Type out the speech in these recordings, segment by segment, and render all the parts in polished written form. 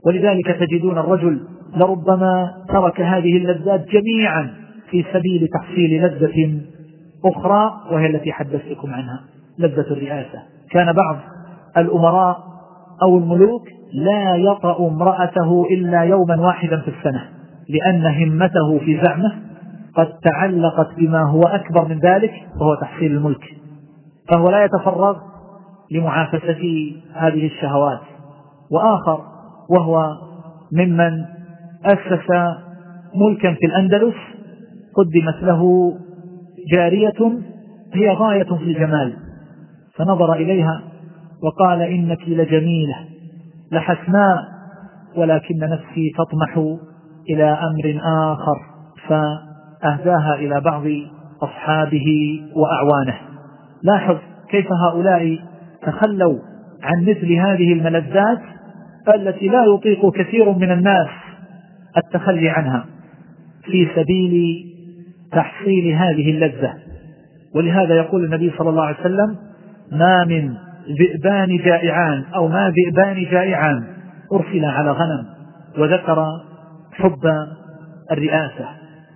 ولذلك تجدون الرجل لربما ترك هذه اللذات جميعا في سبيل تحصيل لذة أخرى، وهي التي حدثتكم عنها، لذة الرئاسة. كان بعض الأمراء أو الملوك لا يطأ امرأته إلا يوما واحدا في السنة، لأن همته في زعمه قد تعلقت بما هو أكبر من ذلك، وهو تحصيل الملك، فهو لا يتفرغ لمعافسة هذه الشهوات. وآخر وهو ممن أسس ملكا في الأندلس، قدمت له جارية هي غاية في الجمال، فنظر إليها وقال: إنك لجميلة لحسناء، ولكن نفسي تطمح إلى أمر آخر، فأهداها إلى بعض أصحابه وأعوانه. لاحظ كيف هؤلاء تخلوا عن مثل هذه الملذات التي لا يطيق كثير من الناس التخلي عنها في سبيل تحصيل هذه اللذة. ولهذا يقول النبي صلى الله عليه وسلم: ما من ذئبان جائعان أو ما ذئبان جائعان أرسل على غنم، وذكر حب الرئاسة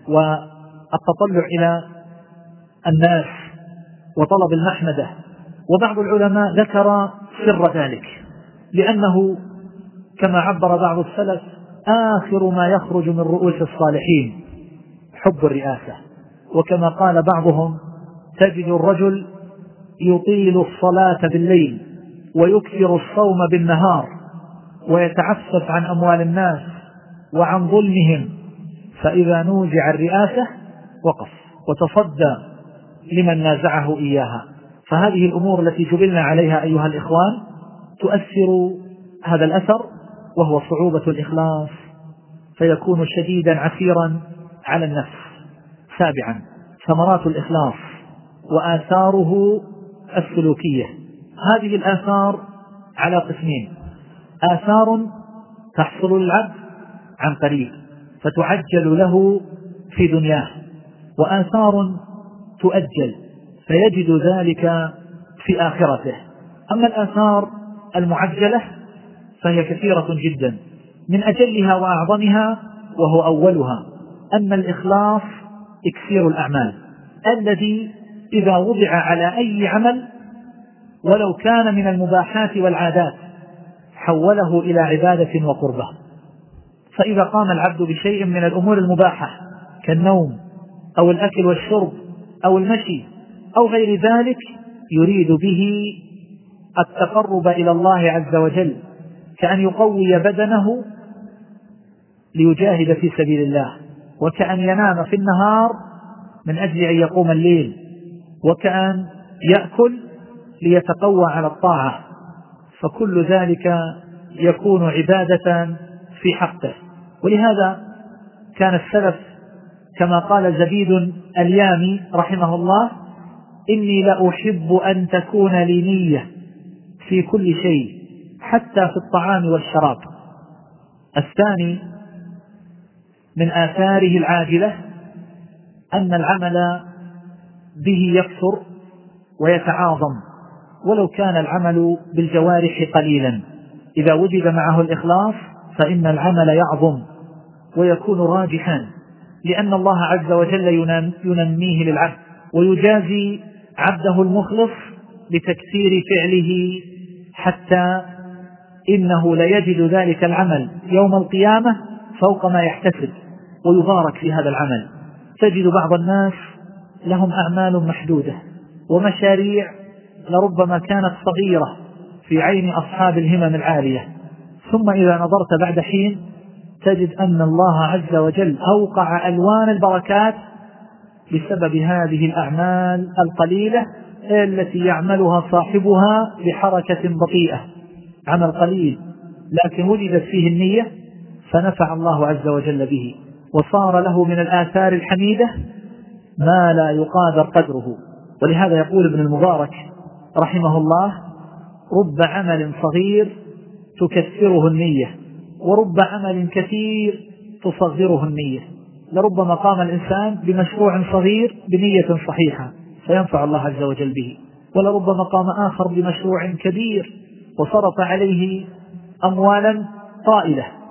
والتطلع إلى الناس وطلب المحمدة. وبعض العلماء ذكر سر ذلك، لأنه كما عبر بعض السلف: آخر ما يخرج من رؤوس الصالحين حب الرئاسة. وكما قال بعضهم: تجد الرجل يطيل الصلاة بالليل ويكثر الصوم بالنهار ويتعفف عن أموال الناس وعن ظلمهم، فإذا نوزع الرئاسة وقف وتصدى لمن نازعه إياها. فهذه الأمور التي جبلنا عليها أيها الإخوان تؤثر هذا الأثر، وهو صعوبة الإخلاص، فيكون شديدا عسيرا على النفس. 7. ثمرات الإخلاص وآثاره السلوكية. هذه الآثار على قسمين: آثار تحصل للعبد عن قريب فتعجل له في دنياه، وآثار تؤجل فيجد ذلك في آخرته. أما الآثار المعجلة فهي كثيرة جدا، من أجلها وأعظمها وهو أولها أن الإخلاص إكسير الأعمال، الذي إذا وضع على أي عمل ولو كان من المباحات والعادات حوله إلى عبادة وقربة. فإذا قام العبد بشيء من الأمور المباحة كالنوم أو الأكل والشرب أو المشي أو غير ذلك يريد به التقرب إلى الله عز وجل، كأن يقوي بدنه ليجاهد في سبيل الله، وكأن ينام في النهار من أجل أن يقوم الليل، وكأن يأكل ليتقوى على الطاعة، فكل ذلك يكون عبادة في حقه. ولهذا كان السلف كما قال زبيد اليامي رحمه الله: إني لأحب أن تكون لي نية في كل شيء حتى في الطعام والشراب. الثاني من آثاره العاجلة أن العمل به يكثر ويتعاظم، ولو كان العمل بالجوارح قليلا، إذا وجد معه الإخلاص فإن العمل يعظم ويكون راجحا، لأن الله عز وجل ينميه للعبد ويجازي عبده المخلص بتكثير فعله، حتى إنه ليجد ذلك العمل يوم القيامة فوق ما يحتسب ويبارك في هذا العمل. تجد بعض الناس لهم أعمال محدودة ومشاريع لربما كانت صغيرة في عين أصحاب الهمم العالية، ثم إذا نظرت بعد حين تجد أن الله عز وجل أوقع ألوان البركات بسبب هذه الأعمال القليلة التي يعملها صاحبها بحركة بطيئة، عمل قليل لكن وجدت فيه النية فنفع الله عز وجل به، وصار له من الآثار الحميدة ما لا يقادر قدره. ولهذا يقول ابن المبارك رحمه الله: رب عمل صغير تكثره النية، ورب عمل كثير تصغره النية. لربما قام الإنسان بمشروع صغير بنية صحيحة فينفع الله عز وجل به، ولربما قام آخر بمشروع كبير وصرف عليه أموالا طائلة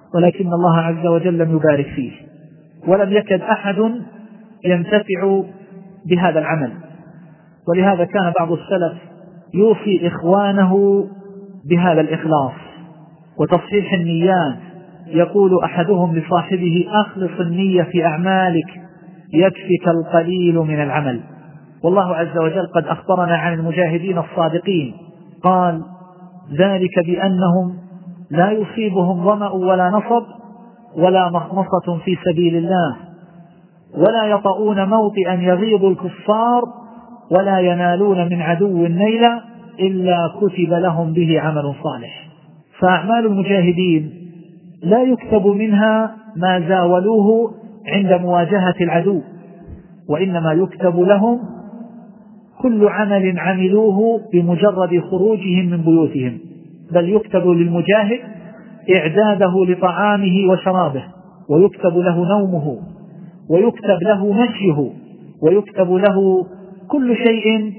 ولكن الله عز وجل لم يبارك فيه، ولم يكد أحد ينتفع بهذا العمل. ولهذا كان بعض السلف يوصي إخوانه بهذا الإخلاص وتصحيح النيات. يقول أحدهم لصاحبه: أخلص النية في أعمالك يكفك القليل من العمل. والله عز وجل قد أخبرنا عن المجاهدين الصادقين، قال: ذلك بأنهم لا يصيبهم ظمأ ولا نصب ولا مخمصة في سبيل الله، ولا يطؤون موطئا يغيظ الكفار، ولا ينالون من عدو نيلا إلا كتب لهم به عمل صالح. فأعمال المجاهدين لا يكتب منها ما زاولوه عند مواجهة العدو، وإنما يكتب لهم كل عمل عملوه بمجرد خروجهم من بيوتهم، بل يكتب للمجاهد إعداده لطعامه وشرابه، ويكتب له نومه، ويكتب له مشيه، ويكتب له كل شيء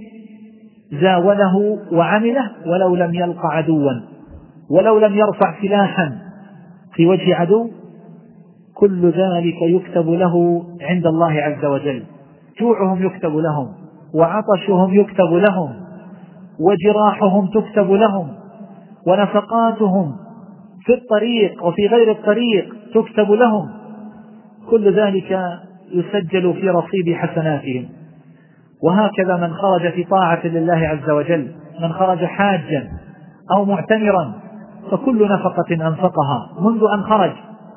زاوله وعمله، ولو لم يلق عدوا، ولو لم يرفع سلاحا في وجه عدو، كل ذلك يكتب له عند الله عز وجل. جوعهم يكتب لهم، وعطشهم يكتب لهم، وجراحهم تكتب لهم، ونفقاتهم في الطريق وفي غير الطريق تكتب لهم، كل ذلك يسجل في رصيد حسناتهم. وهكذا من خرج في طاعة لله عز وجل، من خرج حاجا أو معتمرا، فكل نفقة أنفقها منذ أن خرج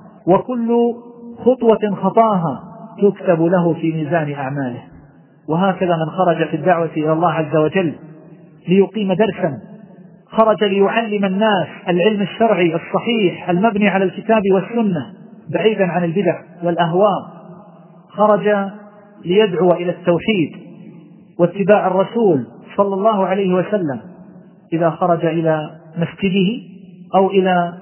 وكل خطوة خطاها تكتب له في ميزان أعماله. وهكذا من خرج في الدعوة إلى الله عز وجل ليقيم درسا، خرج ليعلم الناس العلم الشرعي الصحيح المبني على الكتاب والسنة بعيدا عن البدع والأهواء، خرج ليدعو إلى التوحيد واتباع الرسول صلى الله عليه وسلم. إذا خرج إلى مسجده أو إلى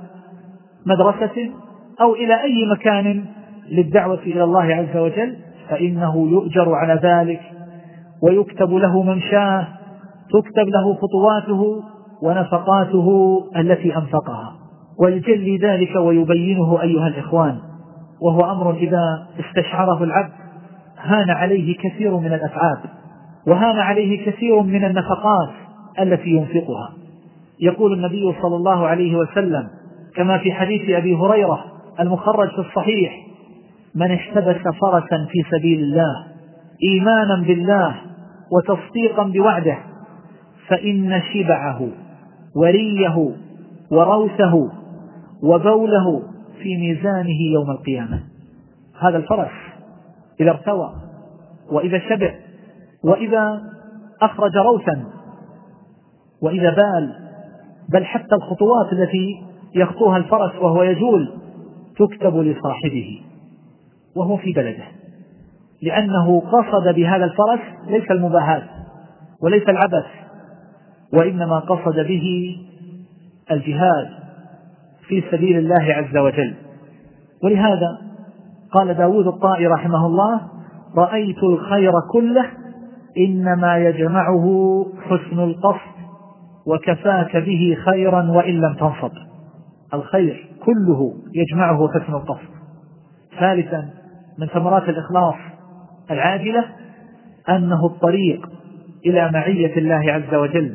مدرسة أو إلى أي مكان للدعوة إلى الله عز وجل، فإنه يؤجر على ذلك، ويكتب له ممشاه، تكتب له خطواته ونفقاته التي أنفقها. ويجلي ذلك ويبينه أيها الإخوان، وهو أمر إذا استشعره العبد هان عليه كثير من الأتعاب، وهان عليه كثير من النفقات التي ينفقها. يقول النبي صلى الله عليه وسلم كما في حديث أبي هريرة المخرج في الصحيح: من احتبس فرسا في سبيل الله إيمانا بالله وتصديقا بوعده، فإن شبعه وريه وروثه وبوله في ميزانه يوم القيامة. هذا الفرس إذا ارتوى وإذا شبع وإذا أخرج روثا وإذا بل حتى الخطوات التي يخطوها الفرس وهو يجول تكتب لصاحبه وهو في بلده، لأنه قصد بهذا الفرس ليس المباهاة وليس العبث، وإنما قصد به الجهاد في سبيل الله عز وجل. ولهذا قال داود الطائي رحمه الله: رأيت الخير كله إنما يجمعه حسن القصد، وكفاك به خيرا وإن لم تنصب. الخير كله يجمعه حسن القصد. ثالثا من ثمرات الإخلاص العاجلة أنه الطريق إلى معية الله عز وجل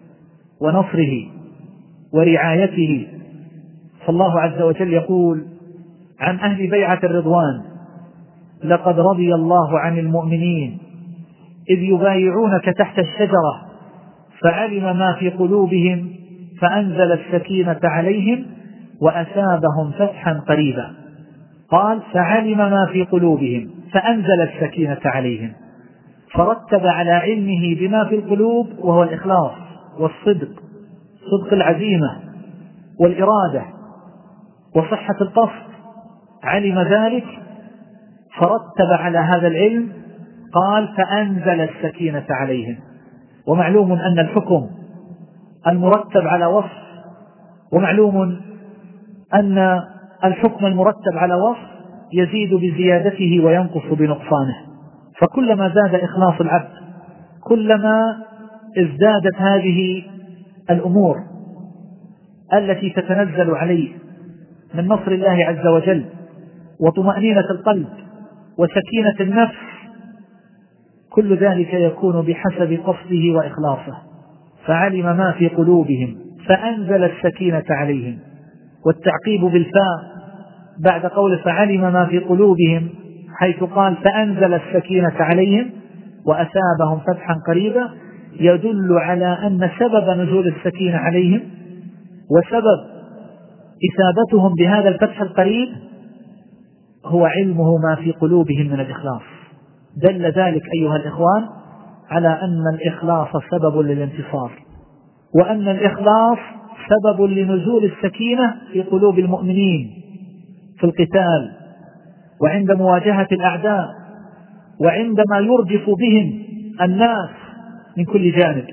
ونصره ورعايته. فالله عز وجل يقول عن أهل بيعة الرضوان: لقد رضي الله عن المؤمنين إذ يبايعونك تحت الشجرة فعلم ما في قلوبهم فأنزل السكينة عليهم وأثابهم فتحا قريبا. قال: فعلم ما في قلوبهم فأنزل السكينة عليهم، فرتب على علمه بما في القلوب وهو الإخلاص والصدق، صدق العزيمة والإرادة وصحة القصد، علم ذلك فرتب على هذا العلم قال: فأنزل السكينة عليهم. ومعلوم أن الحكم المرتب على وصف، ومعلوم أن الحكم المرتب على وصف يزيد بزيادته وينقص بنقصانه، فكلما زاد إخلاص العبد كلما ازدادت هذه الأمور التي تتنزل عليه من نصر الله عز وجل وطمأنينة القلب وسكينة النفس، كل ذلك يكون بحسب قصده وإخلاصه. فعلم ما في قلوبهم فأنزل السكينة عليهم، والتعقيب بالفاء بعد قول فعلم ما في قلوبهم حيث قال فأنزل السكينة عليهم وأثابهم فتحا قريبا، يدل على أن سبب نزول السكينة عليهم وسبب إثابتهم بهذا الفتح القريب هو علمه ما في قلوبهم من الإخلاص. دل ذلك أيها الإخوان على أن الإخلاص سبب للانتصار، وأن الإخلاص سبب لنزول السكينة في قلوب المؤمنين في القتال وعند مواجهة الأعداء وعندما يرجف بهم الناس من كل جانب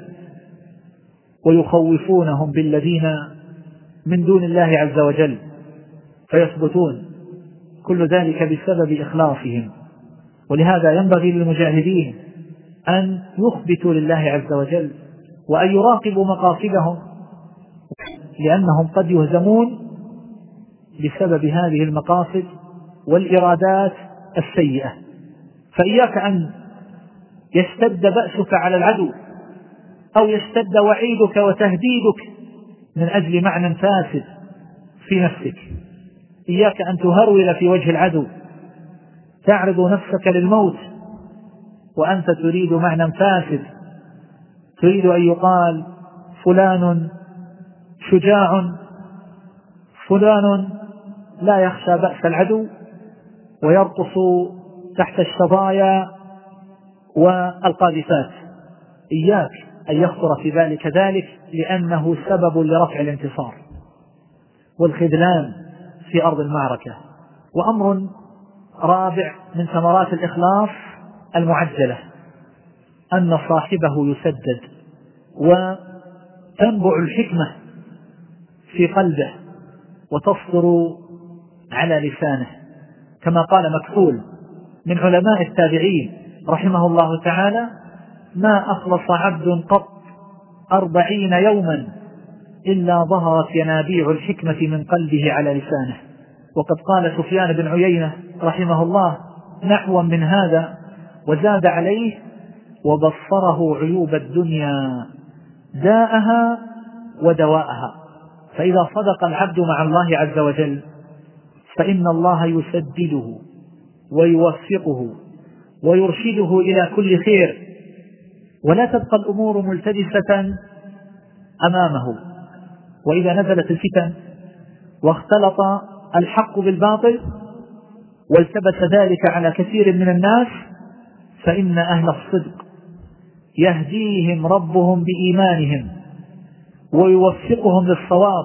ويخوفونهم بالذين من دون الله عز وجل فيثبتون، كل ذلك بسبب إخلاصهم. ولهذا ينبغي للمجاهدين أن يخبتوا لله عز وجل وأن يراقبوا مقاصدهم، لأنهم قد يهزمون بسبب هذه المقاصد والإرادات السيئة. فإياك أن يشتد بأسك على العدو أو يشتد وعيدك وتهديدك من أجل معنى فاسد في نفسك. إياك أن تهرول في وجه العدو تعرض نفسك للموت وأنت تريد معنى فاسد، تريد أن يقال فلان شجاع، فلان لا يخشى بأس العدو ويرقص تحت الشظايا والقاذفات. إياك أن يخطر في ذلك ذلك، لأنه سبب لرفع الانتصار والخذلان في أرض المعركة. وأمر رابع من ثمرات الإخلاص المعجلة أن صاحبه يسدد وتنبع الحكمة في قلبه وتصدر على لسانه، كما قال مكحول من علماء التابعين رحمه الله تعالى: ما أخلص عبد قط 40 يوما إلا ظهرت ينابيع الحكمة من قلبه على لسانه. وقد قال سفيان بن عيينة رحمه الله نحوا من هذا وزاد عليه: وبصره عيوب الدنيا داءها ودواءها. فإذا صدق العبد مع الله عز وجل فإن الله يسدده ويوفقه ويرشده إلى كل خير، ولا تبقى الأمور ملتبسة أمامه. وإذا نزلت الفتن واختلط الحق بالباطل والتبس ذلك على كثير من الناس فإن أهل الصدق يهديهم ربهم بإيمانهم ويوفقهم للصواب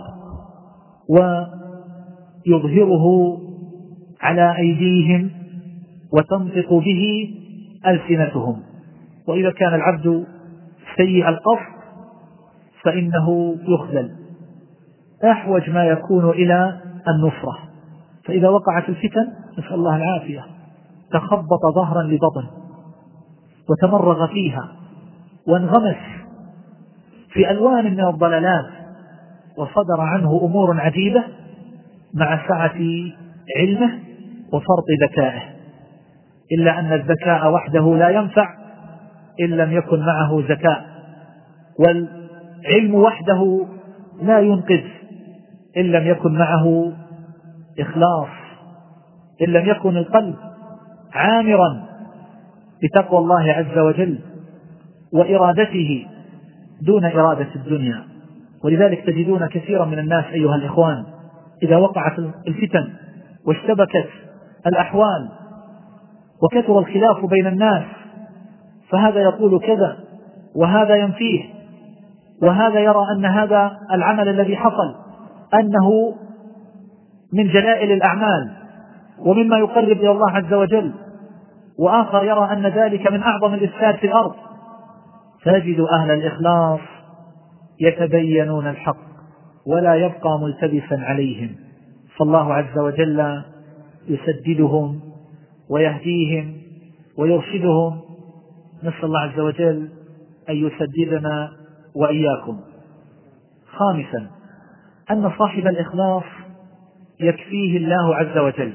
ويظهره على أيديهم وتنطق به ألسنتهم. وإذا كان العبد سيء القصد فإنه يخذل، أحوج ما يكون إلى النصرة. فإذا وقعت الفتن نسأل الله العافية تخبط ظهرا لبطن وتمرغ فيها وانغمس في ألوان من الضلالات وصدر عنه أمور عجيبة مع سعة علمه وفرط ذكائه، إلا أن الذكاء وحده لا ينفع إن لم يكن معه ذكاء، والعلم وحده لا ينقذ إن لم يكن معه إخلاص، إن لم يكن القلب عامرا بتقوى الله عز وجل وإرادته دون إرادة الدنيا. ولذلك تجدون كثيرا من الناس أيها الإخوان إذا وقعت الفتن واشتبكت الأحوال وكثر الخلاف بين الناس، فهذا يقول كذا وهذا ينفيه، وهذا يرى أن هذا العمل الذي حصل أنه من جلائل الأعمال ومما يقرب إلى الله عز وجل، وآخر يرى أن ذلك من أعظم الإفساد في الأرض. تجد أهل الإخلاص يتبينون الحق ولا يبقى ملتبسا عليهم، فالله عز وجل يسددهم ويهديهم ويرشدهم. نسأل الله عز وجل أن يسددنا وإياكم. خامسا أن صاحب الإخلاص يكفيه الله عز وجل،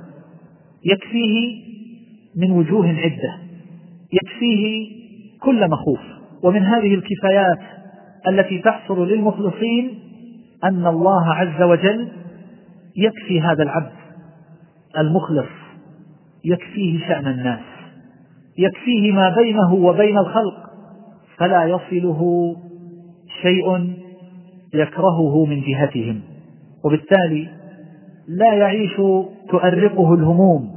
يكفيه من وجوه عدة، يكفيه كل مخوف. ومن هذه الكفايات التي تحصل للمخلصين أن الله عز وجل يكفي هذا العبد المخلص، يكفيه شأن الناس، يكفيه ما بينه وبين الخلق، فلا يصله شيء يكرهه من جهتهم، وبالتالي لا يعيش تؤرقه الهموم،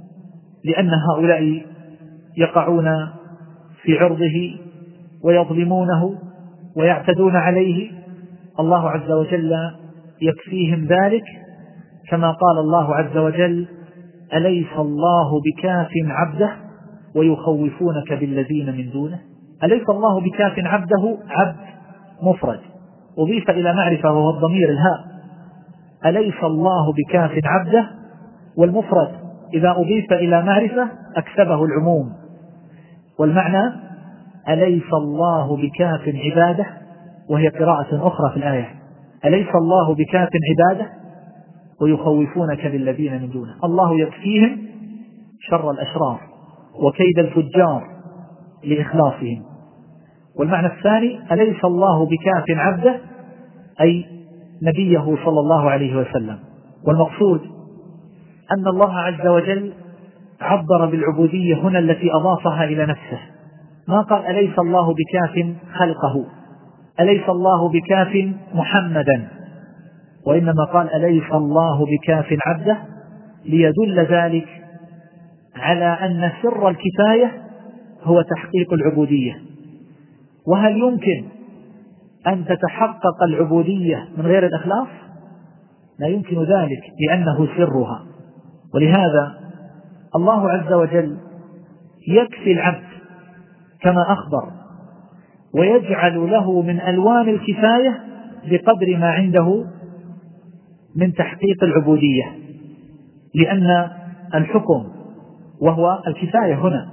لأن هؤلاء يقعون في عرضه ويظلمونه ويعتدون عليه. الله عز وجل يكفيهم ذلك، كما قال الله عز وجل: أليس الله بكاف عبده ويخوفونك بالذين من دونه. أليس الله بكاف عبده، عبد مفرد أضيف إلى معرفة وهو الضمير الهاء، أليس الله بكاف عبده، والمفرد إذا أضيف إلى معرفة أكسبه العموم، والمعنى أليس الله بكاف عباده، وهي قراءة أخرى في الآية: أليس الله بكاف عباده ويخوفونك بالذين من دونه. الله يكفيهم شر الأشرار وكيد الفجار لإخلاصهم. والمعنى الثاني: أليس الله بكاف عبده، أي نبيه صلى الله عليه وسلم. والمقصود أن الله عز وجل عبر بالعبودية هنا التي أضافها إلى نفسه، ما قال أليس الله بكاف خلقه، أليس الله بكاف محمدا، وإنما قال أليس الله بكاف عبده، ليدل ذلك على أن سر الكفاية هو تحقيق العبودية. وهل يمكن أن تتحقق العبودية من غير الإخلاص؟ لا يمكن ذلك، لأنه سرها. ولهذا الله عز وجل يكفي العبد كما أخبر، ويجعل له من ألوان الكفاية بقدر ما عنده من تحقيق العبودية، لأن الحكم وهو الكفاية هنا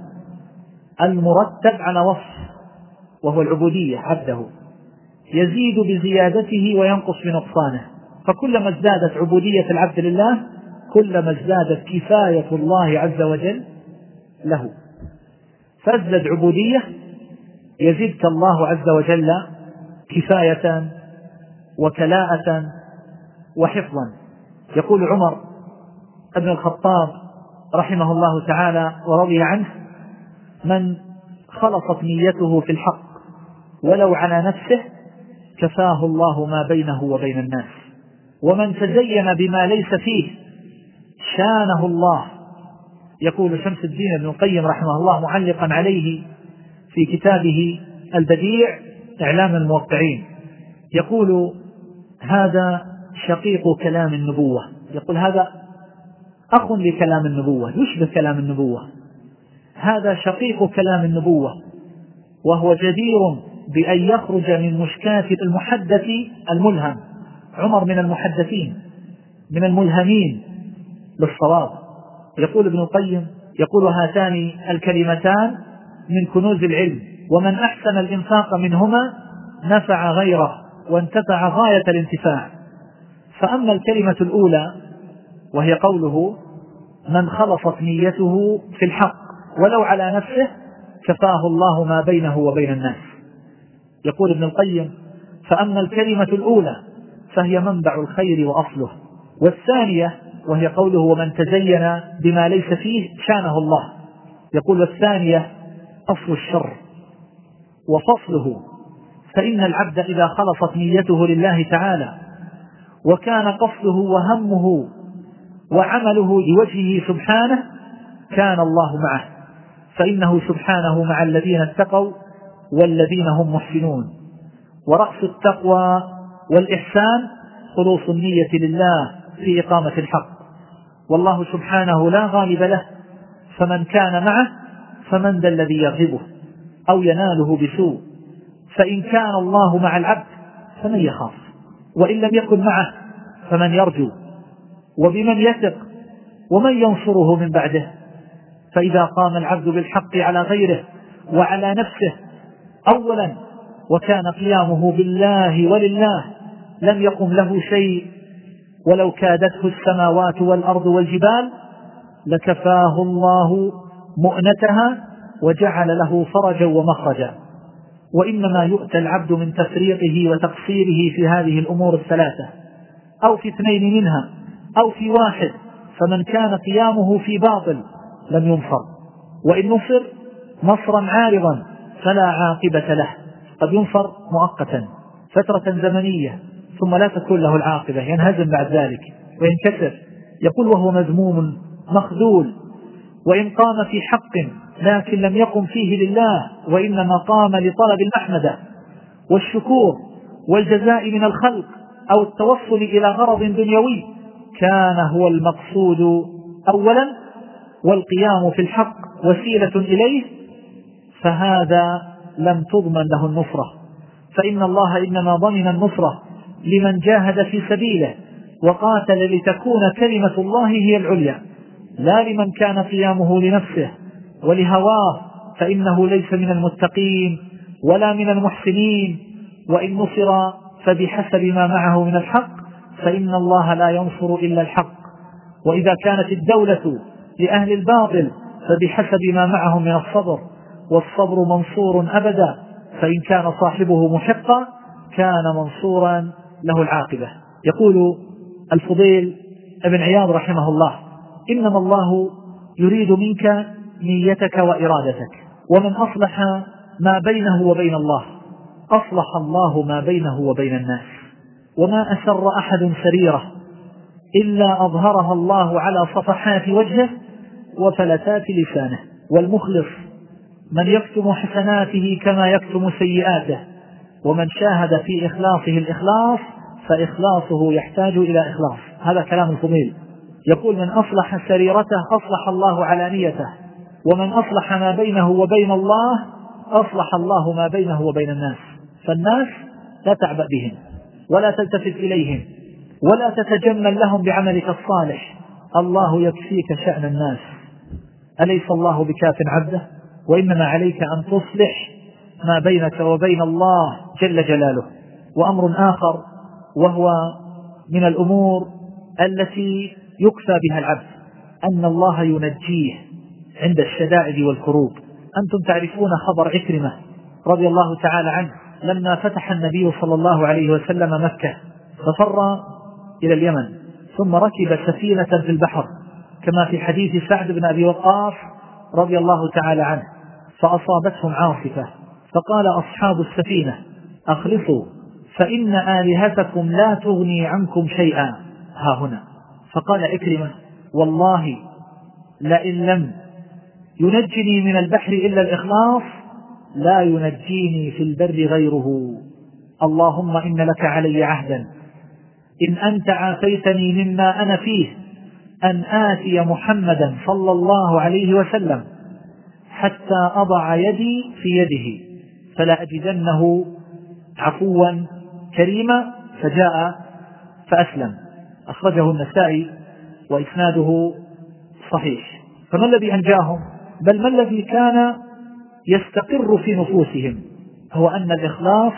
المرتب على وصف وهو العبودية عبده يزيد بزيادته وينقص بنقصانه، فكلما ازدادت عبودية العبد لله كلما ازدادت كفاية الله عز وجل له. فازدد عبودية يزيدك الله عز وجل كفاية وكلاءة وحفظا. يقول عمر بن الخطاب رحمه الله تعالى ورضي عنه: من خلصت نيته في الحق ولو على نفسه كفاه الله ما بينه وبين الناس، ومن تزين بما ليس فيه شانه الله. يقول شمس الدين ابن القيم رحمه الله معلقا عليه في كتابه البديع إعلام الموقعين، يقول: هذا شقيق كلام النبوة، يقول هذا أخ لكلام النبوة، يشبه كلام النبوة، هذا شقيق كلام النبوة، وهو جدير بأن يخرج من مشكاة المحدث الملهم. عمر من المحدثين من الملهمين بالصواب. يقول ابن القيم: يقول هاتان الكلمتان من كنوز العلم، ومن أحسن الإنفاق منهما نفع غيره وانتفع غاية الانتفاع. فأما الكلمة الأولى وهي قوله: من خلصت نيته في الحق ولو على نفسه كفاه الله ما بينه وبين الناس. يقول ابن القيم: فأما الكلمة الأولى فهي منبع الخير وأصله، والثانية وهي قوله: ومن تزين بما ليس فيه شانه الله. يقول: والثانية أصل الشر وفصله، فإن العبد إذا خلصت نيته لله تعالى وكان قصده وهمه وعمله لوجهه سبحانه كان الله معه، فإنه سبحانه مع الذين اتقوا والذين هم محسنون. ورأس التقوى والإحسان خلوص النية لله في إقامة الحق، والله سبحانه لا غالب له، فمن كان معه فمن ذا الذي يغلبه أو يناله بسوء. فإن كان الله مع العبد فمن يخاف، وإن لم يكن معه فمن يرجو، وبمن يثق، ومن ينصره من بعده. فإذا قام العبد بالحق على غيره وعلى نفسه أولا، وكان قيامه بالله ولله، لم يقم له شيء ولو كادته السماوات والأرض والجبال لكفاه الله مؤنتها وجعل له فرجا ومخرجا. وإنما يؤتى العبد من تفريطه وتقصيره في هذه الأمور الثلاثة، أو في اثنين منها أو في واحد، فمن كان قيامه في باطل لم ينصر، وإن نصر نصرا عارضا فلا عاقبة له. قد ينصر مؤقتا فترة زمنية ثم لا تكون له العاقبة، ينهزم بعد ذلك وينكسر. يقول وهو مذموم مخذول، وإن قام في حق لكن لم يقم فيه لله، وإنما قام لطلب المحمدة والشكور والجزاء من الخلق أو التوصل إلى غرض دنيوي، كان هو المقصود أولا والقيام في الحق وسيلة إليه، فهذا لم تضمن له النصرة. فإن الله إنما ضمن النصرة لمن جاهد في سبيله وقاتل لتكون كلمة الله هي العليا، لا لمن كان قيامه لنفسه ولهواه، فإنه ليس من المتقين ولا من المحسنين. وإن نصر فبحسب ما معه من الحق، فإن الله لا ينصر إلا الحق. وإذا كانت الدولة لأهل الباطل فبحسب ما معهم من الصبر، والصبر منصور أبدا، فإن كان صاحبه محقا كان منصورا له العاقبة. يقول الفضيل ابن عياض رحمه الله: إنما الله يريد منك نيتك وإرادتك، ومن أصلح ما بينه وبين الله أصلح الله ما بينه وبين الناس. وما أسر أحد سريرة إلا أظهرها الله على صفحات وجهه وفلتات لسانه. والمخلص من يكتم حسناته كما يكتم سيئاته، ومن شاهد في إخلاصه الإخلاص فإخلاصه يحتاج إلى إخلاص. هذا كلام الفضيل. يقول: من أصلح سريرته أصلح الله علانيته، ومن أصلح ما بينه وبين الله أصلح الله ما بينه وبين الناس. فالناس لا تعبأ بهم ولا تلتفت إليهم ولا تتجمل لهم بعملك الصالح، الله يكفيك شأن الناس. أليس الله بكاف عبده؟ وإنما عليك أن تصلح ما بينك وبين الله جل جلاله. وأمر آخر وهو من الأمور التي يكفى بها العبد أن الله ينجيه عند الشدائد والكروب. أنتم تعرفون خبر عكرمة رضي الله تعالى عنه لما فتح النبي صلى الله عليه وسلم مكة، ففر إلى اليمن ثم ركب سفينة في البحر كما في حديث سعد بن أبي وقاص رضي الله تعالى عنه، فأصابتهم عاصفة، فقال أصحاب السفينة: أخلصوا فإن آلهتكم لا تغني عنكم شيئا ها هنا. فقال عكرمة: والله لئن لم ينجني من البحر إلا الإخلاص لا ينجيني في البر غيره. اللهم إن لك علي عهدا إن أنت عافيتني مما أنا فيه أن آتي محمدا صلى الله عليه وسلم حتى أضع يدي في يده فلا أجدنه عفوا كريما، فجاء فأسلم. أخرجه النسائي وإسناده صحيح. فما الذي أنجاهم؟ بل ما الذي كان يستقر في نفوسهم هو أن الإخلاص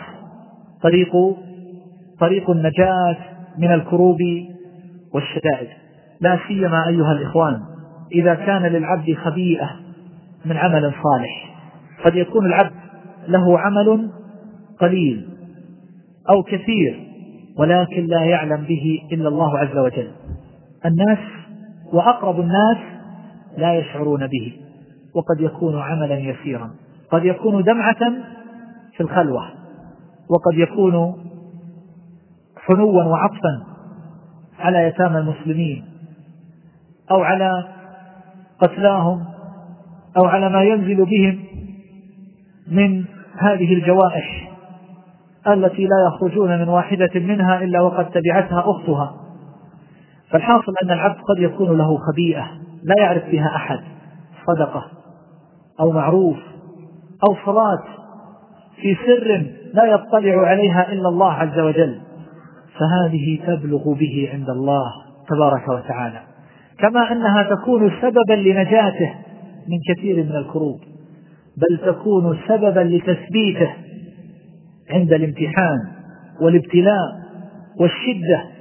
طريق النجاة من الكروب والشدائد. لا سيما أيها الإخوان إذا كان للعبد خبيئة من عمل صالح. قد يكون العبد له عمل قليل أو كثير ولكن لا يعلم به إلا الله عز وجل. الناس وأقرب الناس لا يشعرون به، وقد يكون عملا يسيرا، قد يكون دمعة في الخلوة، وقد يكون حنوا وعطفا على يتامى المسلمين أو على قتلاهم أو على ما ينزل بهم من هذه الجوائح التي لا يخرجون من واحدة منها إلا وقد تبعتها أختها. فالحاصل أن العبد قد يكون له خبيئة لا يعرف بها أحد، صدقة أو معروف أو صلاة في سر لا يطلع عليها إلا الله عز وجل، فهذه تبلغ به عند الله تبارك وتعالى، كما أنها تكون سببا لنجاته من كثير من الكروب، بل تكون سببا لتثبيته عند الامتحان والابتلاء والشدة.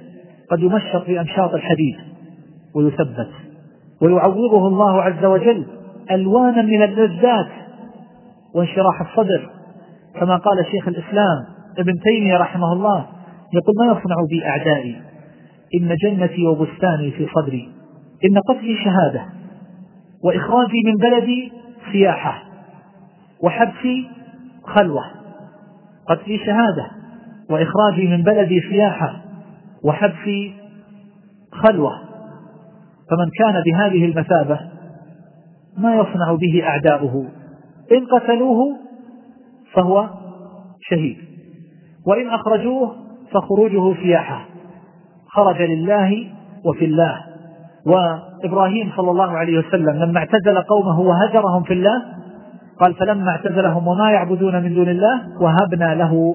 قد يمشط في أمشاط الحديد ويثبت، ويعوضه الله عز وجل ألوانا من اللذات وانشراح الصدر، كما قال شيخ الإسلام ابن تيمية رحمه الله، يقول: ما يصنع بي أعدائي، إن جنتي وبستاني في صدري، إن قتلي شهادة، وإخراجي من بلدي سياحة، وحبسي خلوة. قتلي شهادة، وإخراجي من بلدي سياحة، وحبسي خلوة. فمن كان بهذه المثابة ما يصنع به أعداؤه، إن قتلوه فهو شهيد، وإن أخرجوه فخروجه سياحة، خرج لله وفي الله. وإبراهيم صلى الله عليه وسلم لما اعتزل قومه وهجرهم في الله قال: فلما اعتزلهم وما يعبدون من دون الله وهبنا له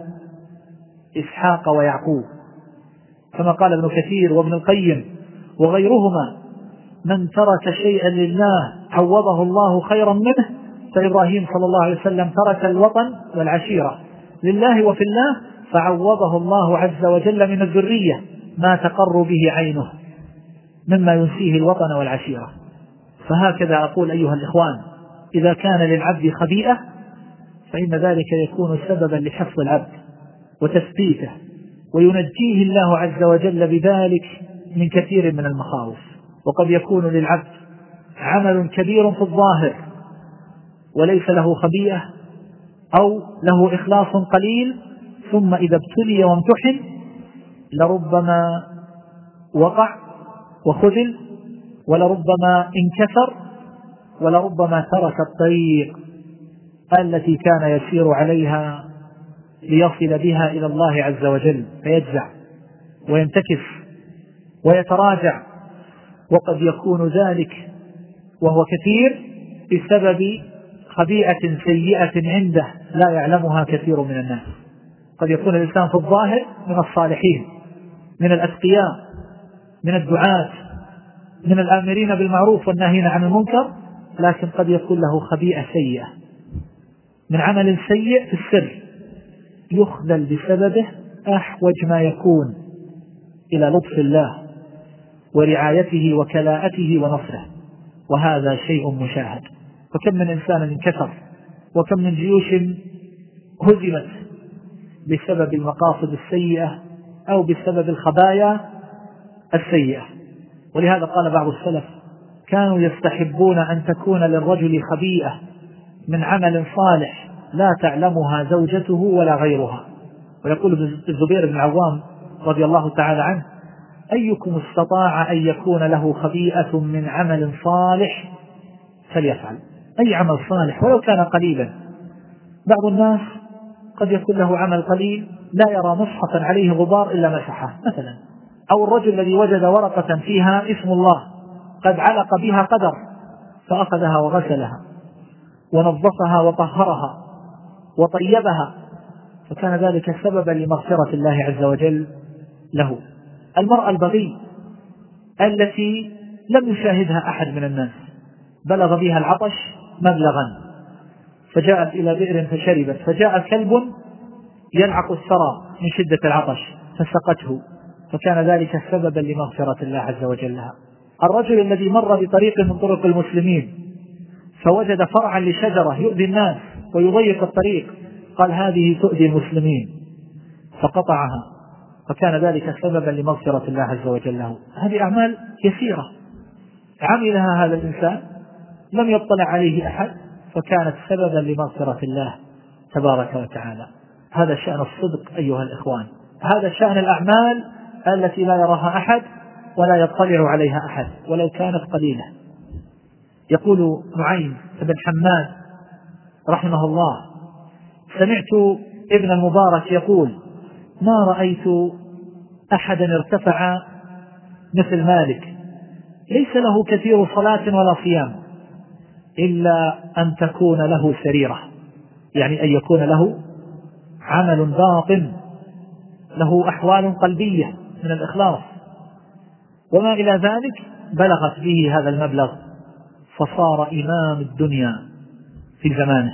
إسحاق ويعقوب. كما قال ابن كثير وابن القيم وغيرهما: من ترك شيئا لله عوضه الله خيرا منه. فإبراهيم صلى الله عليه وسلم ترك الوطن والعشيرة لله وفي الله، فعوضه الله عز وجل من الذرية ما تقر به عينه مما ينسيه الوطن والعشيرة. فهكذا أقول أيها الإخوان: إذا كان للعبد خبيئة فإن ذلك يكون سببا لحفظ العبد وتثبيته، وينجيه الله عز وجل بذلك من كثير من المخاوف. وقد يكون للعبد عمل كبير في الظاهر وليس له خبيئة، أو له إخلاص قليل، ثم إذا ابتلي وامتحن لربما وقع وخذل، ولربما انكسر، ولربما ترك الطريق التي كان يسير عليها ليصل بها إلى الله عز وجل، فيجزع وينتكس ويتراجع. وقد يكون ذلك وهو كثير بسبب خبيئة سيئة عنده لا يعلمها كثير من الناس. قد يكون الإنسان في الظاهر من الصالحين، من الأتقياء، من الدعاة، من الآمرين بالمعروف والناهين عن المنكر، لكن قد يكون له خبيئة سيئة من عمل سيء في السر يخذل بسببه أحوج ما يكون إلى لطف الله ورعايته وكلاءته ونصره، وهذا شيء مشاهد. وكم من إنسان انكسر، وكم من جيوش هزمت بسبب المقاصد السيئة أو بسبب الخبايا السيئة. ولهذا قال بعض السلف: كانوا يستحبون أن تكون للرجل خبيئة من عمل صالح لا تعلمها زوجته ولا غيرها. ويقول الزبير بن العوام رضي الله تعالى عنه: أيكم استطاع أن يكون له خبيئة من عمل صالح فليفعل. أي عمل صالح ولو كان قليلا. بعض الناس قد يكون له عمل قليل لا يرى مصحفا عليه غبار إلا مسحه مثلا، أو الرجل الذي وجد ورقة فيها اسم الله قد علق بها قدر فأخذها وغسلها ونظفها وطهرها وطيبها، فكان ذلك سببا لمغفرة الله عز وجل له. المرأة البغي التي لم يشاهدها أحد من الناس، بلغ بها العطش مبلغا فجاءت إلى بئر فشربت، فجاء كلب يلعق الثرى من شدة العطش فسقته، فكان ذلك سببا لمغفرة الله عز وجل لها. الرجل الذي مر بطريق من طرق المسلمين فوجد فرعا لشجرة يؤذي الناس ويضيق الطريق، قال: هذه تؤذي المسلمين، فقطعها، فكان ذلك سببا لمغفرة الله عز وجل له. هذه أعمال يسيرة عملها هذا الإنسان لم يطلع عليه أحد، فكانت سببا لمغفرة الله تبارك وتعالى. هذا شأن الصدق أيها الإخوان، هذا شأن الأعمال التي لا يراها أحد ولا يطلع عليها أحد ولو كانت قليلة. يقول نعيم بن حماد رحمه الله: سمعت ابن المبارك يقول: ما رأيت أحدا ارتفع مثل مالك، ليس له كثير صلاة ولا صيام إلا أن تكون له سريرة، يعني أن يكون له عمل باطن، له أحوال قلبية من الإخلاص، وما إلى ذلك بلغت به هذا المبلغ، فصار إمام الدنيا في زمانه.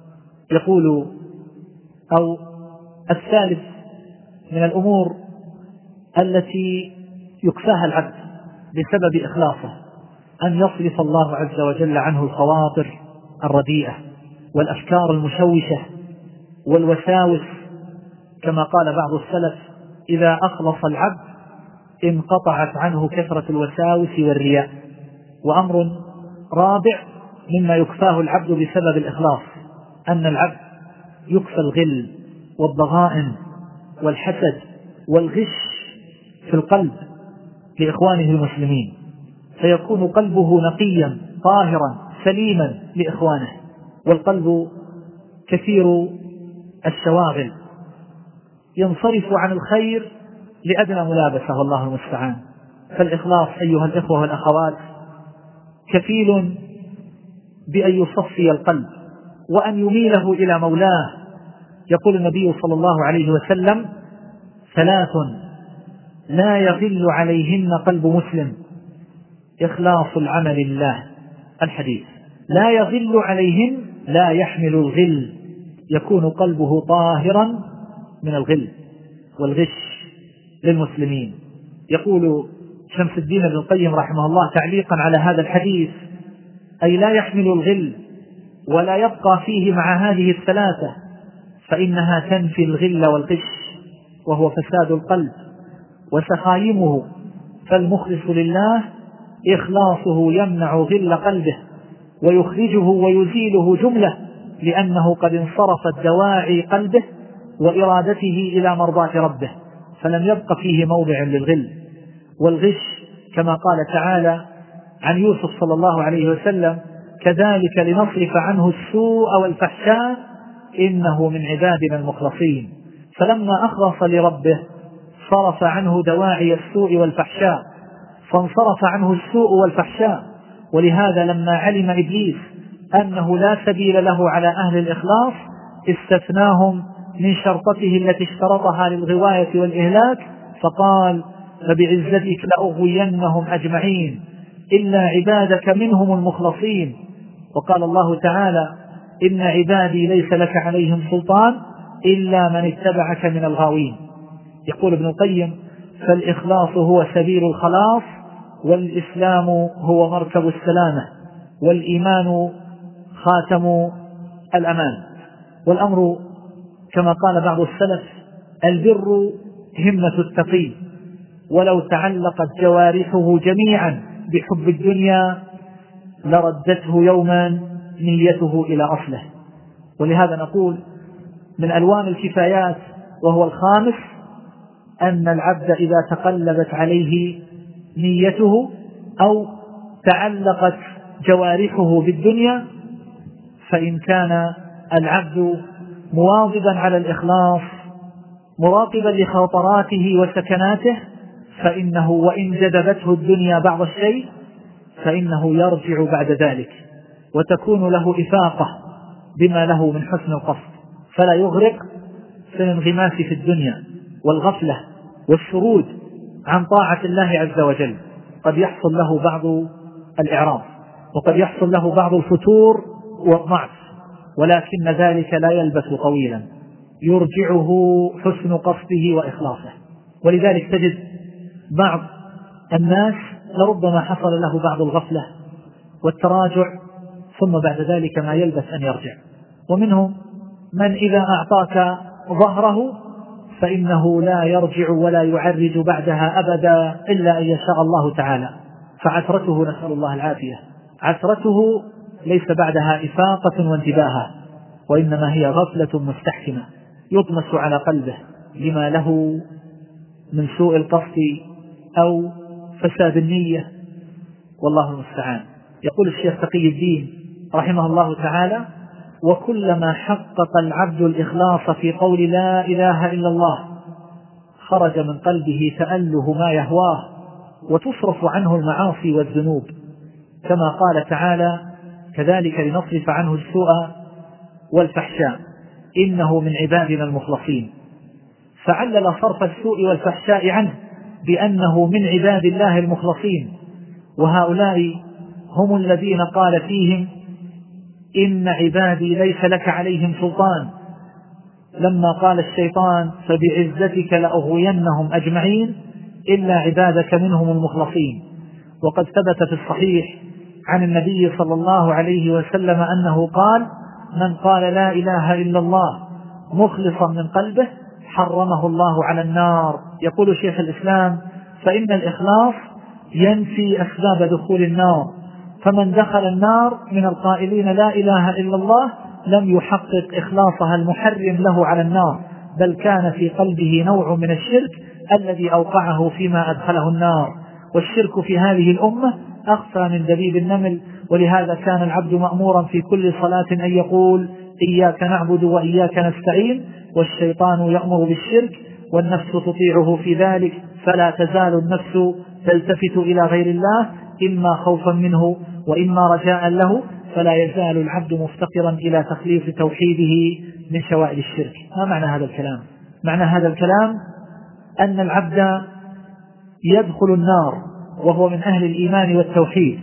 ويقول: أو الثالث من الأمور التي يكفاها العبد بسبب إخلاصه أن يصرف الله عز وجل عنه الخواطر الرديئة والأفكار المشوشة والوساوس، كما قال بعض السلف: إذا أخلص العبد انقطعت عنه كثرة الوساوس والرياء. وأمر رابع مما يكفاه العبد بسبب الإخلاص أن العبد يكفى الغل والضغائن والحسد والغش في القلب لإخوانه المسلمين، فيكون قلبه نقيا طاهرا سليما لإخوانه. والقلب كثير الشواغل ينصرف عن الخير لأدنى ملابسة، والله المستعان. فالإخلاص أيها الإخوة والأخوات كفيل بأن يصفي القلب وأن يميله إلى مولاه. يقول النبي صلى الله عليه وسلم: 3 لا يغل عليهن قلب مسلم: إخلاص العمل لله. الحديث: لا يغل عليهن، لا يحمل الغل، يكون قلبه طاهرا من الغل والغش للمسلمين. يقول شمس الدين ابن القيم رحمه الله تعليقا على هذا الحديث: أي لا يحمل الغل ولا يبقى فيه مع هذه ال3، فإنها تنفي الغل والغش، وهو فساد القلب وسخايمه. فالمخلص لله إخلاصه يمنع غل قلبه ويخرجه ويزيله جملة، لأنه قد انصرفت دواعي قلبه وإرادته إلى مرضاة ربه، فلم يبق فيه موضع للغل والغش، كما قال تعالى عن يوسف صلى الله عليه وسلم: كذلك لنصرف عنه السوء والفحشاء إنه من عبادنا المخلصين. فلما أخلص لربه صرف عنه دواعي السوء والفحشاء، فانصرف عنه السوء والفحشاء. ولهذا لما علم إبليس أنه لا سبيل له على أهل الإخلاص استثناهم من شرطته التي اشترطها للغواية والإهلاك، فقال: فبعزتك لأغوينهم أجمعين إلا عبادك منهم المخلصين. وقال الله تعالى: إن عبادي ليس لك عليهم سلطان إلا من اتبعك من الغاوين. يقول ابن القيم: فالإخلاص هو سبيل الخلاص، والإسلام هو مركب السلامة، والإيمان خاتم الأمان. والأمر كما قال بعض السلف: البر همة التقي، ولو تعلقت جوارحه جميعا بحب الدنيا لردته يوما نيته إلى أصله. ولهذا نقول من ألوان الكفايات وهو الخامس أن العبد إذا تقلبت عليه نيته أو تعلقت جوارحه بالدنيا، فإن كان العبد مواظبا على الإخلاص مراقبا لخاطراته وسكناته، فإنه وإن جذبته الدنيا بعض الشيء فإنه يرجع بعد ذلك وتكون له إفاقة بما له من حسن القصد، فلا يغرق في الانغماس في الدنيا والغفلة والشرود عن طاعة الله عز وجل. قد يحصل له بعض الإعراض وقد يحصل له بعض الفتور والضعف، ولكن ذلك لا يلبث طويلا، يرجعه حسن قصده وإخلاصه. ولذلك تجد بعض الناس لربما حصل له بعض الغفلة والتراجع ثم بعد ذلك ما يلبث أن يرجع، ومنهم من إذا أعطاك ظهره فإنه لا يرجع ولا يعرج بعدها أبدا إلا أن يشاء الله تعالى. فعثرته نسأل الله العافية، عثرته ليس بعدها إفاقة وانتباهة، وإنما هي غفلة مستحكمة يطمس على قلبه لما له من سوء القصد أو فساد النية، والله المستعان. يقول الشيخ تقي الدين رحمه الله تعالى: وكلما حقق العبد الإخلاص في قول لا إله إلا الله خرج من قلبه تأله ما يهواه وتصرف عنه المعاصي والذنوب، كما قال تعالى: كذلك لنصرف عنه السوء والفحشاء إنه من عبادنا المخلصين. فعلل صرف السوء والفحشاء عنه بأنه من عباد الله المخلصين، وهؤلاء هم الذين قال فيهم: إن عبادي ليس لك عليهم سلطان. لما قال الشيطان: فبعزتك لأغوينهم أجمعين، إلا عبادك منهم المخلصين. وقد ثبت في الصحيح عن النبي صلى الله عليه وسلم أنه قال: من قال لا إله إلا الله مخلصا من قلبه حرمه الله على النار. يقول شيخ الإسلام: فإن الإخلاص ينفي أسباب دخول النار، فمن دخل النار من القائلين لا إله إلا الله لم يحقق إخلاصها المحرم له على النار، بل كان في قلبه نوع من الشرك الذي أوقعه فيما أدخله النار. والشرك في هذه الأمة أخفى من دبيب النمل، ولهذا كان العبد مأمورا في كل صلاة أن يقول: إياك نعبد وإياك نستعين، والشيطان يأمر بالشرك والنفس تطيعه في ذلك، فلا تزال النفس تلتفت إلى غير الله إما خوفا منه وإما رجاء له، فلا يزال العبد مفتقرا إلى تخليص توحيده من شوائب الشرك. ما معنى هذا الكلام؟ معنى هذا الكلام أن العبد يدخل النار وهو من أهل الإيمان والتوحيد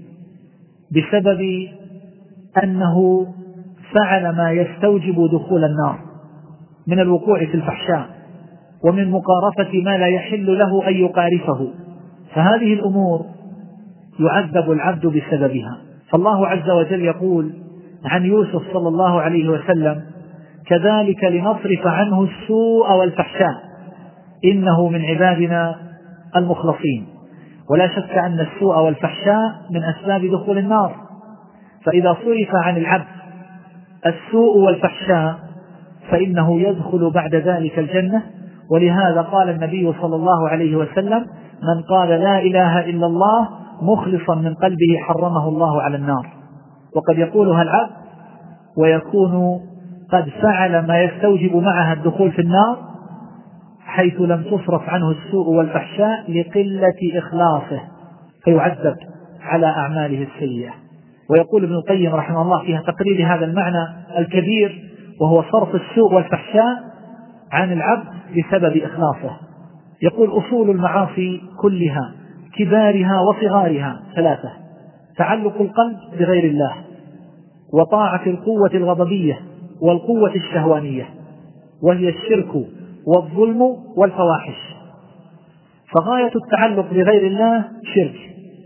بسبب أنه فعل ما يستوجب دخول النار من الوقوع في الفحشاء ومن مقارفة ما لا يحل له أن يقارفه، فهذه الأمور يعذب العبد بسببها. فالله عز وجل يقول عن يوسف صلى الله عليه وسلم: كذلك لنصرف عنه السوء والفحشاء إنه من عبادنا المخلصين. ولا شك أن السوء والفحشاء من أسباب دخول النار، فإذا صرف عن العبد السوء والفحشاء فإنه يدخل بعد ذلك الجنة. ولهذا قال النبي صلى الله عليه وسلم: من قال لا إله إلا الله مخلصا من قلبه حرمه الله على النار. وقد يقولها العبد ويكون قد فعل ما يستوجب معها الدخول في النار، حيث لم تصرف عنه السوء والفحشاء لقلة إخلاصه فيعذب على أعماله السيئة. ويقول ابن القيم رحمه الله فيها تقرير هذا المعنى الكبير، وهو صرف السوء والفحشاء عن العبد بسبب إخلاصه. يقول: أصول المعاصي كلها كبارها وصغارها ثلاثة: تعلق القلب بغير الله، وطاعة القوة الغضبية والقوة الشهوانية، وهي الشرك والظلم والفواحش. فغاية التعلق بغير الله شرك،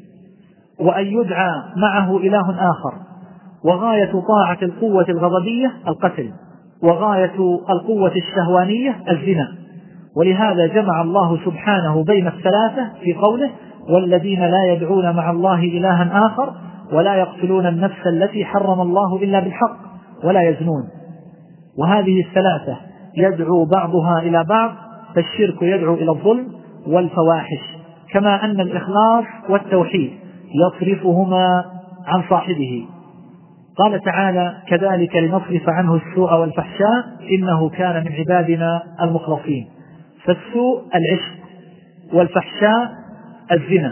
وأن يدعى معه إله آخر، وغاية طاعة القوة الغضبية القتل، وغاية القوة الشهوانية الزنا. ولهذا جمع الله سبحانه بين الثلاثة في قوله: والذين لا يدعون مع الله إلها آخر ولا يقتلون النفس التي حرم الله إلا بالحق ولا يزنون. وهذه الثلاثة يدعو بعضها إلى بعض، فالشرك يدعو إلى الظلم والفواحش، كما أن الإخلاص والتوحيد يصرفهما عن صاحبه. قال تعالى: كذلك لنصرف عنه السوء والفحشاء إنه كان من عبادنا المخلصين. فالسوء العشق، والفحشاء الزنا.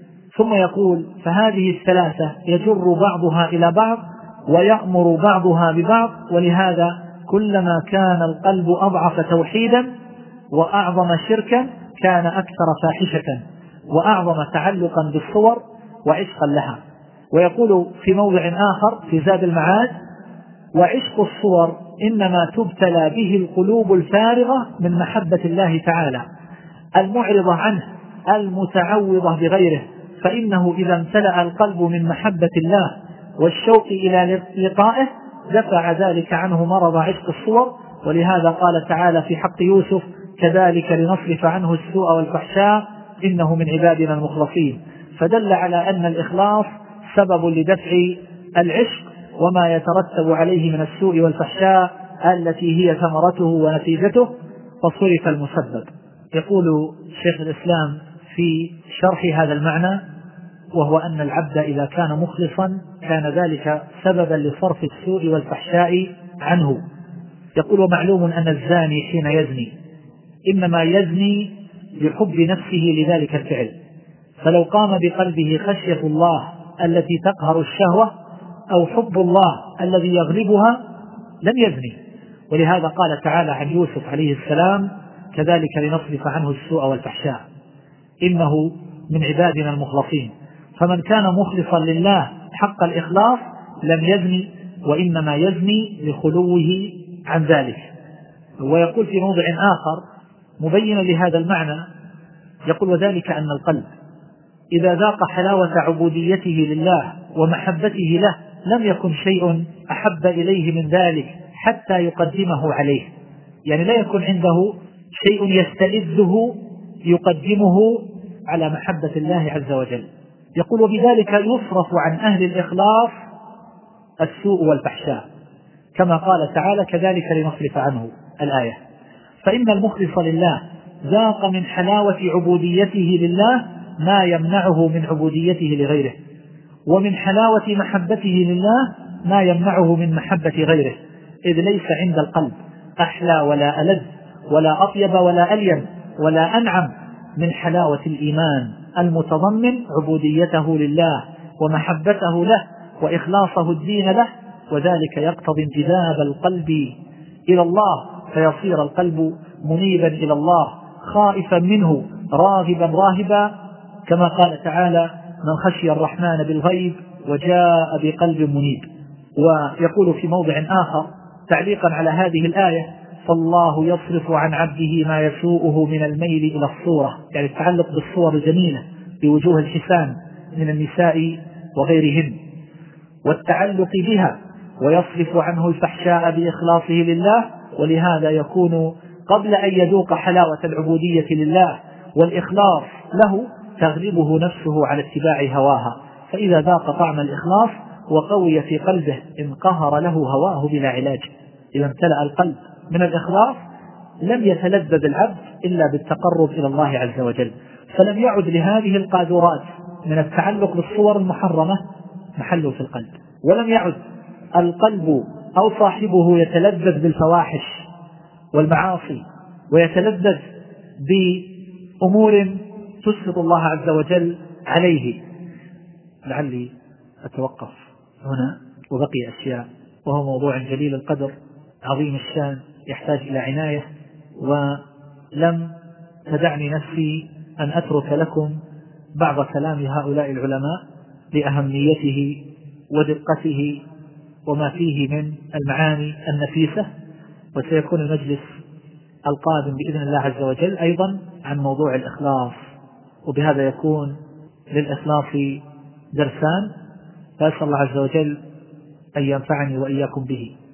ثم يقول: فهذه الثلاثة يجر بعضها إلى بعض ويأمر بعضها ببعض، ولهذا كلما كان القلب أضعف توحيدا وأعظم شركا كان أكثر فاحشة وأعظم تعلقا بالصور وعشقا لها. ويقول في موضع آخر في زاد المعاد: وعشق الصور إنما تبتلى به القلوب الفارغة من محبة الله تعالى المعرضة عنه المتعوضة بغيره، فإنه إذا امتلأ القلب من محبة الله والشوق إلى لقائه دفع ذلك عنه مرض عشق الصور. ولهذا قال تعالى في حق يوسف: كذلك لنصرف عنه السوء والفحشاء إنه من عبادنا المخلصين. فدل على أن الإخلاص سبب لدفع العشق وما يترتب عليه من السوء والفحشاء التي هي ثمرته ونتيجته، فصرف المسبب. يقول شيخ الإسلام في شرح هذا المعنى: وهو أن العبد إذا كان مخلصا كان ذلك سببا لصرف السوء والفحشاء عنه. يقول: ومعلوم أن الزاني حين يزني إنما يزني لحب نفسه لذلك الفعل، فلو قام بقلبه خشية الله التي تقهر الشهوة أو حب الله الذي يغلبها لم يزني. ولهذا قال تعالى عن يوسف عليه السلام: كذلك لنصرف عنه السوء والفحشاء إنه من عبادنا المخلصين. فمن كان مخلصا لله حق الإخلاص لم يزني، وإنما يزني لخلوه عن ذلك. ويقول في موضع آخر مبينا لهذا المعنى: يقول وذلك أن القلب إذا ذاق حلاوة عبوديته لله ومحبته له لم يكن شيء أحب إليه من ذلك حتى يقدمه عليه، يعني لا يكون عنده شيء يستلذه يقدمه على محبة الله عز وجل. يقول وبذلك يصرف عن أهل الإخلاص السوء والفحشاء، كما قال تعالى كذلك لنصرف عنه الآية. فإن المخلص لله ذاق من حلاوة عبوديته لله ما يمنعه من عبوديته لغيره، ومن حلاوة محبته لله ما يمنعه من محبة غيره، إذ ليس عند القلب أحلى ولا ألذ ولا أطيب ولا ألين ولا أنعم من حلاوة الإيمان المتضمن عبوديته لله ومحبته له وإخلاصه الدين له، وذلك يقتضي انجذاب القلب إلى الله، فيصير القلب منيبا إلى الله خائفا منه راغبا راهبا، كما قال تعالى من خشي الرحمن بالغيب وجاء بقلب منيب. ويقول في موضع آخر تعليقا على هذه الآية فالله يصرف عن عبده ما يسوءه من الميل إلى الصورة، يعني التعلق بالصور الجميلة بوجوه الحسان من النساء وغيرهن والتعلق بها، ويصرف عنه الفحشاء بإخلاصه لله، ولهذا يكون قبل أن يذوق حلاوة العبودية لله والإخلاص له تغلبه نفسه على اتباع هواها، فإذا ذاق طعم الإخلاص وقوي في قلبه انقهر له هواه بلا علاج. إذا امتلأ القلب من الإخلاص لم يتلذذ العبد إلا بالتقرب إلى الله عز وجل، فلم يعد لهذه القاذورات من التعلق بالصور المحرمة محله في القلب، ولم يعد القلب أو صاحبه يتلذذ بالفواحش والمعاصي ويتلذذ بأمور تسخط الله عز وجل عليه. لعلي أتوقف هنا، وبقي أشياء، وهو موضوع جليل القدر عظيم الشان يحتاج إلى عناية، ولم تدعني نفسي أن أترك لكم بعض كلام هؤلاء العلماء لأهميته ودقته وما فيه من المعاني النفيسة. وسيكون المجلس القادم بإذن الله عز وجل أيضا عن موضوع الإخلاص، وبهذا يكون للإخلاص درسان، فأسأل الله عز وجل أن ينفعني وإياكم به.